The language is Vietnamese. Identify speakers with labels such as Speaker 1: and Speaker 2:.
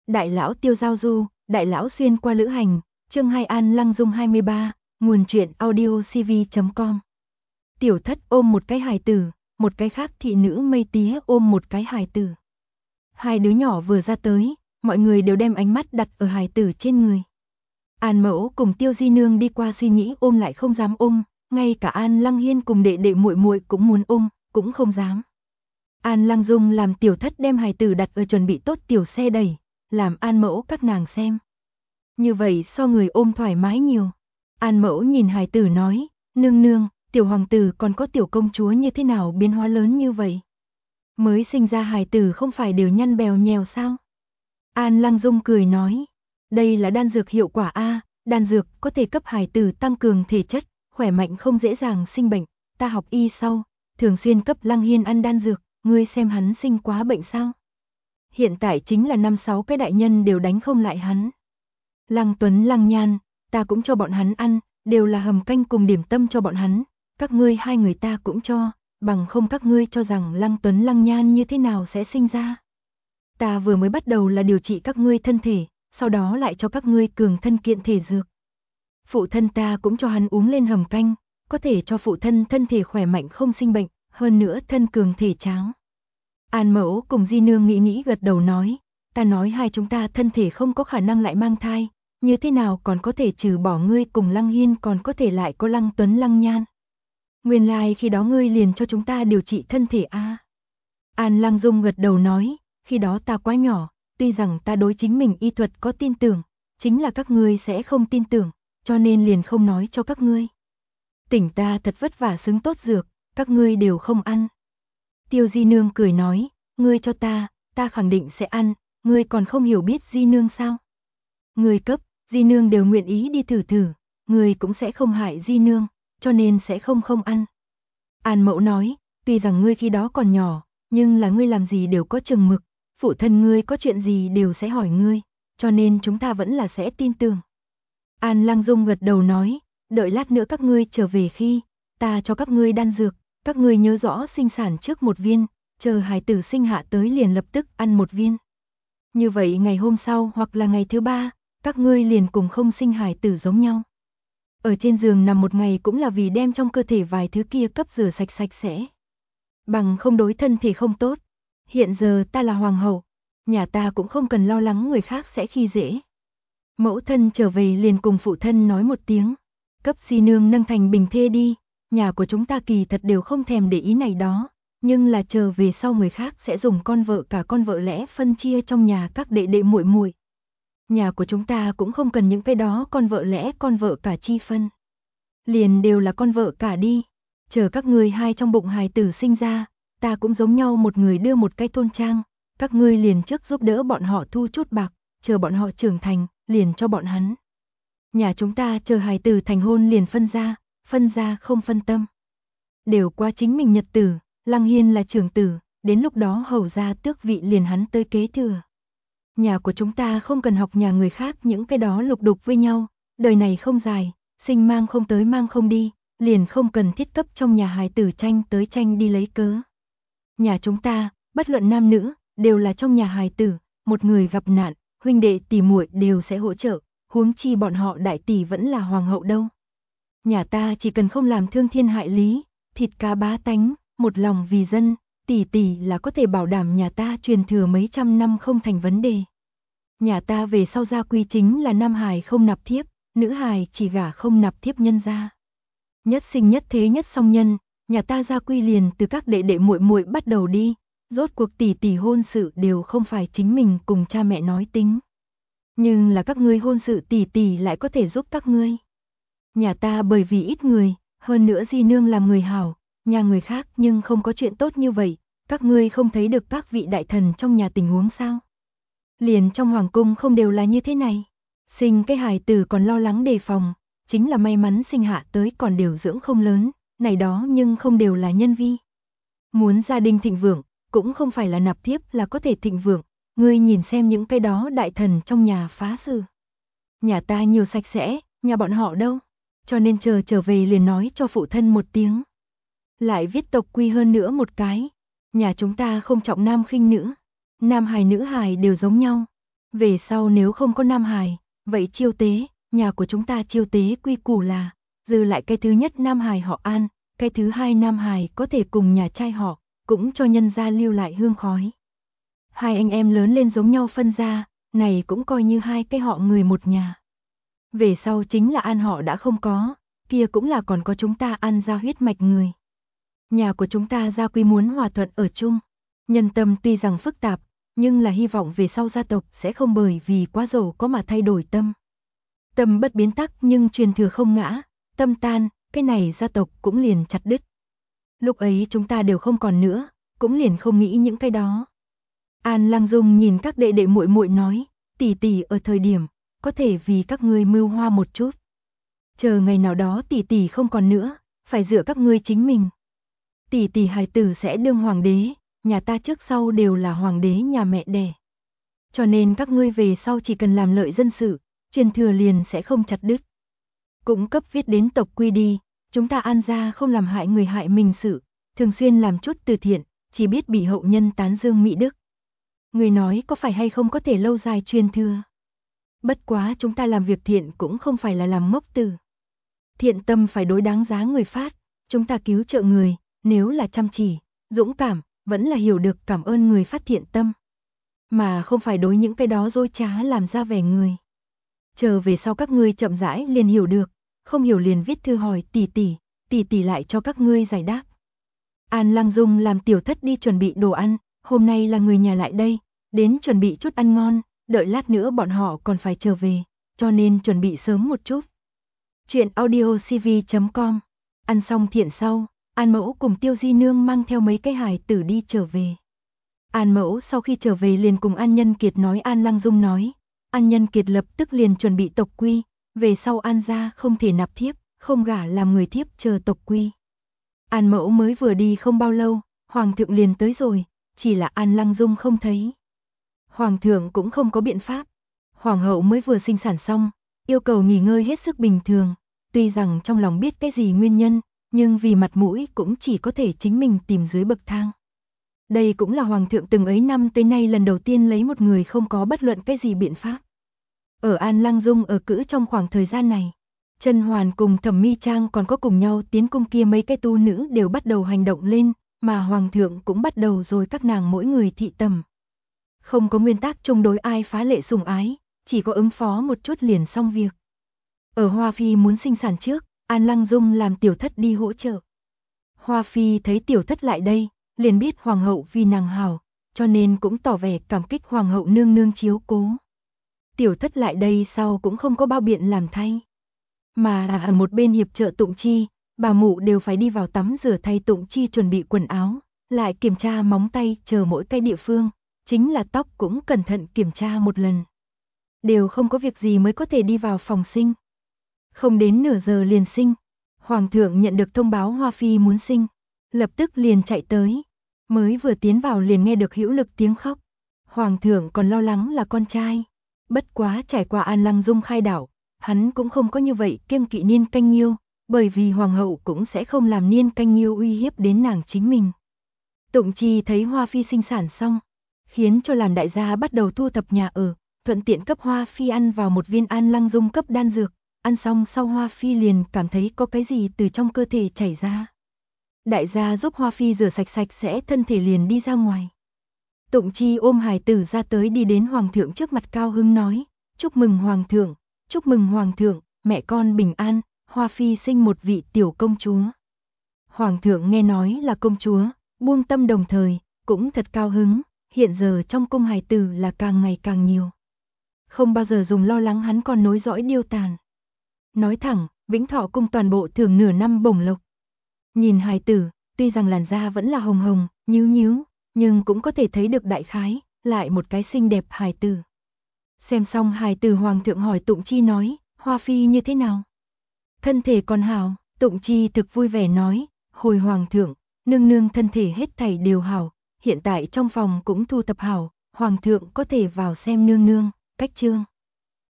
Speaker 1: Đại lão Tiêu giao du, đại lão xuyên qua lữ hành, chương 2 An Lăng Dung 23, nguồn truyện audiocv.com. Tiểu Thất ôm một cái hài tử, một cái khác thị nữ Mây Tía ôm một cái hài tử. Hai đứa nhỏ vừa ra tới, mọi người đều đem ánh mắt đặt ở hài tử trên người. An Mẫu cùng Tiêu Di Nương đi qua suy nghĩ ôm lại không dám ôm, ngay cả An Lăng Hiên cùng đệ đệ muội muội cũng muốn ôm, cũng không dám. An Lăng Dung làm Tiểu Thất đem hài tử đặt ở chuẩn bị tốt tiểu xe đẩy, làm An Mẫu các nàng xem. Như vậy so người ôm thoải mái nhiều. An Mẫu nhìn hài tử nói, nương nương, tiểu hoàng tử còn có tiểu công chúa như thế nào biến hóa lớn như vậy? Mới sinh ra hài tử không phải đều nhăn bèo nhèo sao? An Lăng Dung cười nói, đây là đan dược hiệu quả A, đan dược có thể cấp hài tử tăng cường thể chất, khỏe mạnh không dễ dàng sinh bệnh, ta học y sau, thường xuyên cấp Lăng Hiên ăn đan dược, ngươi xem hắn sinh quá bệnh sao? Hiện tại chính là 5-6 cái đại nhân đều đánh không lại hắn. Lăng Tuấn Lăng Nhan, ta cũng cho bọn hắn ăn, đều là hầm canh cùng điểm tâm cho bọn hắn, các ngươi hai người ta cũng cho, bằng không các ngươi cho rằng Lăng Tuấn Lăng Nhan như thế nào sẽ sinh ra. Ta vừa mới bắt đầu là điều trị các ngươi thân thể, sau đó lại cho các ngươi cường thân kiện thể dược. Phụ thân ta cũng cho hắn uống lên hầm canh, có thể cho phụ thân thân thể khỏe mạnh không sinh bệnh, hơn nữa thân cường thể tráng. An Mẫu cùng Di Nương nghĩ gật đầu nói, ta nói hai chúng ta thân thể không có khả năng lại mang thai, như thế nào còn có thể trừ bỏ ngươi cùng Lăng Hiên còn có thể lại có Lăng Tuấn Lăng Nhan. Nguyên lai khi đó ngươi liền cho chúng ta điều trị thân thể a. An Lăng Dung gật đầu nói, khi đó ta quá nhỏ, tuy rằng ta đối chính mình y thuật có tin tưởng, chính là các ngươi sẽ không tin tưởng, cho nên liền không nói cho các ngươi. Tỉnh ta thật vất vả xứng tốt dược, các ngươi đều không ăn. Tiêu Di Nương cười nói, ngươi cho ta khẳng định sẽ ăn, ngươi còn không hiểu biết Di Nương sao? Ngươi cấp, Di Nương đều nguyện ý đi thử, ngươi cũng sẽ không hại Di Nương, cho nên sẽ không ăn. An Mẫu nói, tuy rằng ngươi khi đó còn nhỏ, nhưng là ngươi làm gì đều có chừng mực, phụ thân ngươi có chuyện gì đều sẽ hỏi ngươi, cho nên chúng ta vẫn là sẽ tin tưởng. An Lăng Dung gật đầu nói, đợi lát nữa các ngươi trở về khi, ta cho các ngươi đan dược, các ngươi nhớ rõ sinh sản trước một viên, chờ hài tử sinh hạ tới liền lập tức ăn một viên. Như vậy ngày hôm sau hoặc là ngày thứ 3, các ngươi liền cùng không sinh hài tử giống nhau. Ở trên giường nằm một ngày cũng là vì đem trong cơ thể vài thứ kia cấp rửa sạch sẽ. Bằng không đối thân thể không tốt. Hiện giờ ta là hoàng hậu, nhà ta cũng không cần lo lắng người khác sẽ khi dễ. Mẫu thân trở về liền cùng phụ thân nói một tiếng, cấp Di Nương nâng thành bình thê đi, nhà của chúng ta kỳ thật đều không thèm để ý này đó, nhưng là chờ về sau người khác sẽ dùng con vợ cả con vợ lẽ phân chia trong nhà các đệ đệ muội muội. Nhà của chúng ta cũng không cần những cái đó con vợ lẽ con vợ cả chi phân. Liền đều là con vợ cả đi, chờ các ngươi hai trong bụng hài tử sinh ra, ta cũng giống nhau một người đưa một cái thôn trang, các ngươi liền trước giúp đỡ bọn họ thu chút bạc, chờ bọn họ trưởng thành, liền cho bọn hắn. Nhà chúng ta chờ hài tử thành hôn liền phân ra không phân tâm. Đều qua chính mình nhật tử, Lăng Hiên là trưởng tử, đến lúc đó hầu ra tước vị liền hắn tới kế thừa. Nhà của chúng ta không cần học nhà người khác những cái đó lục đục với nhau, đời này không dài, sinh mang không tới mang không đi, liền không cần thiết cấp trong nhà hài tử tranh tới tranh đi lấy cớ. Nhà chúng ta, bất luận nam nữ, đều là trong nhà hài tử, một người gặp nạn, huynh đệ tỷ muội đều sẽ hỗ trợ, huống chi bọn họ đại tỷ vẫn là hoàng hậu đâu. Nhà ta chỉ cần không làm thương thiên hại lý, thịt cá bá tánh, một lòng vì dân, tỷ là có thể bảo đảm nhà ta truyền thừa mấy trăm năm không thành vấn đề. Nhà ta về sau gia quy chính là nam hài không nạp thiếp, nữ hài chỉ gả không nạp thiếp nhân gia. Nhất sinh nhất thế nhất song nhân, nhà ta gia quy liền từ các đệ đệ muội muội bắt đầu đi, rốt cuộc tỷ hôn sự đều không phải chính mình cùng cha mẹ nói tính. Nhưng là các ngươi hôn sự tỷ lại có thể giúp các ngươi. Nhà ta bởi vì ít người, hơn nữa Di Nương làm người hảo, nhà người khác nhưng không có chuyện tốt như vậy, các ngươi không thấy được các vị đại thần trong nhà tình huống sao? Liền trong hoàng cung không đều là như thế này. Sinh cái hài tử còn lo lắng đề phòng, chính là may mắn sinh hạ tới còn điều dưỡng không lớn, này đó nhưng không đều là nhân vi. Muốn gia đình thịnh vượng, cũng không phải là nạp thiếp là có thể thịnh vượng, ngươi nhìn xem những cái đó đại thần trong nhà phá sự. Nhà ta nhiều sạch sẽ, nhà bọn họ đâu, cho nên trở về liền nói cho phụ thân một tiếng. Lại viết tộc quy hơn nữa một cái, nhà chúng ta không trọng nam khinh nữ, nam hài nữ hài đều giống nhau. Về sau nếu không có nam hài, vậy chiêu tế, nhà của chúng ta chiêu tế quy củ là, dư lại cái thứ nhất nam hài họ An, cái thứ hai nam hài có thể cùng nhà trai họ, cũng cho nhân gia lưu lại hương khói. Hai anh em lớn lên giống nhau phân ra, này cũng coi như hai cái họ người một nhà. Về sau chính là An họ đã không có, kia cũng là còn có chúng ta An gia huyết mạch người. Nhà của chúng ta gia quy muốn hòa thuận ở chung, nhân tâm tuy rằng phức tạp, nhưng là hy vọng về sau gia tộc sẽ không bởi vì quá giàu có mà thay đổi tâm. Tâm bất biến tắc nhưng truyền thừa không ngã, tâm tan, cái này gia tộc cũng liền chặt đứt. Lúc ấy chúng ta đều không còn nữa, cũng liền không nghĩ những cái đó. An Lăng Dung nhìn các đệ đệ muội muội nói, tỷ tỷ ở thời điểm, có thể vì các ngươi mưu hoa một chút. Chờ ngày nào đó tỷ tỷ không còn nữa, phải dựa các ngươi chính mình. Tỷ tỷ hài tử sẽ đương hoàng đế, nhà ta trước sau đều là hoàng đế nhà mẹ đẻ. Cho nên các ngươi về sau chỉ cần làm lợi dân sự, truyền thừa liền sẽ không chặt đứt. Cũng cấp viết đến tộc quy đi, chúng ta An gia không làm hại người hại mình sự, thường xuyên làm chút từ thiện, chỉ biết bị hậu nhân tán dương mỹ đức. Người nói có phải hay không có thể lâu dài truyền thừa. Bất quá chúng ta làm việc thiện cũng không phải là làm ngốc tử. Thiện tâm phải đối đáng giá người phát, chúng ta cứu trợ người, nếu là chăm chỉ, dũng cảm, vẫn là hiểu được cảm ơn người phát thiện tâm. Mà không phải đối những cái đó dối trá làm ra vẻ người. Chờ về sau các ngươi chậm rãi liền hiểu được, không hiểu liền viết thư hỏi tỷ tỷ lại cho các ngươi giải đáp. An Lăng Dung làm tiểu thất đi chuẩn bị đồ ăn, hôm nay là người nhà lại đây, đến chuẩn bị chút ăn ngon, đợi lát nữa bọn họ còn phải trở về, cho nên chuẩn bị sớm một chút. Chuyện audiocv.com. Ăn xong thiện sau, An Mẫu cùng Tiêu Di Nương mang theo mấy cái hài tử đi trở về. An Mẫu sau khi trở về liền cùng An Nhân Kiệt nói An Lăng Dung nói, An Nhân Kiệt lập tức liền chuẩn bị tộc quy, về sau An gia không thể nạp thiếp, không gả làm người thiếp chờ tộc quy. An Mẫu mới vừa đi không bao lâu, Hoàng thượng liền tới rồi, chỉ là An Lăng Dung không thấy. Hoàng thượng cũng không có biện pháp. Hoàng hậu mới vừa sinh sản xong, yêu cầu nghỉ ngơi hết sức bình thường, tuy rằng trong lòng biết cái gì nguyên nhân, nhưng vì mặt mũi cũng chỉ có thể chính mình tìm dưới bậc thang. Đây cũng là Hoàng thượng từng ấy năm tới nay lần đầu tiên lấy một người không có bất luận cái gì biện pháp. Ở An Lăng Dung ở cữ trong khoảng thời gian này, Chân Hoàn cùng Thẩm Mi Trang còn có cùng nhau tiến cung kia mấy cái tu nữ đều bắt đầu hành động lên, mà Hoàng thượng cũng bắt đầu rồi các nàng mỗi người thị tầm. Không có nguyên tắc chung đối ai phá lệ sủng ái, chỉ có ứng phó một chút liền xong việc. Ở Hoa Phi muốn sinh sản trước, An Lăng Dung làm tiểu thất đi hỗ trợ. Hoa Phi thấy tiểu thất lại đây, liền biết Hoàng hậu vì nàng hảo, cho nên cũng tỏ vẻ cảm kích Hoàng hậu nương nương chiếu cố. Tiểu thất lại đây sau cũng không có bao biện làm thay. Mà ở một bên hiệp trợ Tụng Chi, bà mụ đều phải đi vào tắm rửa thay Tụng Chi chuẩn bị quần áo, lại kiểm tra móng tay chờ mỗi cái địa phương, chính là tóc cũng cẩn thận kiểm tra một lần. Đều không có việc gì mới có thể đi vào phòng sinh. Không đến nửa giờ liền sinh. Hoàng thượng nhận được thông báo Hoa Phi muốn sinh, lập tức liền chạy tới. Mới vừa tiến vào liền nghe được hữu lực tiếng khóc. Hoàng thượng còn lo lắng là con trai. Bất quá trải qua An Lăng Dung khai đảo, hắn cũng không có như vậy kiêng kỵ Niên Canh Nhiêu, bởi vì Hoàng hậu cũng sẽ không làm Niên Canh Nhiêu uy hiếp đến nàng chính mình. Tụng Chi thấy Hoa Phi sinh sản xong, khiến cho làm đại gia bắt đầu thu thập nhà ở, thuận tiện cấp Hoa Phi ăn vào một viên An Lăng Dung cấp đan dược, ăn xong sau Hoa Phi liền cảm thấy có cái gì từ trong cơ thể chảy ra. Đại gia giúp Hoa Phi rửa sạch sạch sẽ thân thể liền đi ra ngoài. Tụng Chi ôm hài tử ra tới đi đến Hoàng thượng trước mặt cao hứng nói, chúc mừng Hoàng thượng, mẹ con bình an, Hoa Phi sinh một vị tiểu công chúa. Hoàng thượng nghe nói là công chúa, buông tâm đồng thời, cũng thật cao hứng, hiện giờ trong cung hài tử là càng ngày càng nhiều. Không bao giờ dùng lo lắng hắn còn nối dõi điêu tàn. Nói thẳng, Vĩnh Thọ cung toàn bộ thưởng nửa năm bổng lộc. Nhìn hài tử, tuy rằng làn da vẫn là hồng hồng, nhíu nhíu, nhưng cũng có thể thấy được đại khái, lại một cái xinh đẹp hài tử. Xem xong hài tử Hoàng thượng hỏi Tụng Chi nói, Hoa Phi như thế nào? Thân thể còn hảo, Tụng Chi thực vui vẻ nói, hồi Hoàng thượng, nương nương thân thể hết thảy đều hảo, hiện tại trong phòng cũng thu thập hảo, Hoàng thượng có thể vào xem nương nương, cách chương.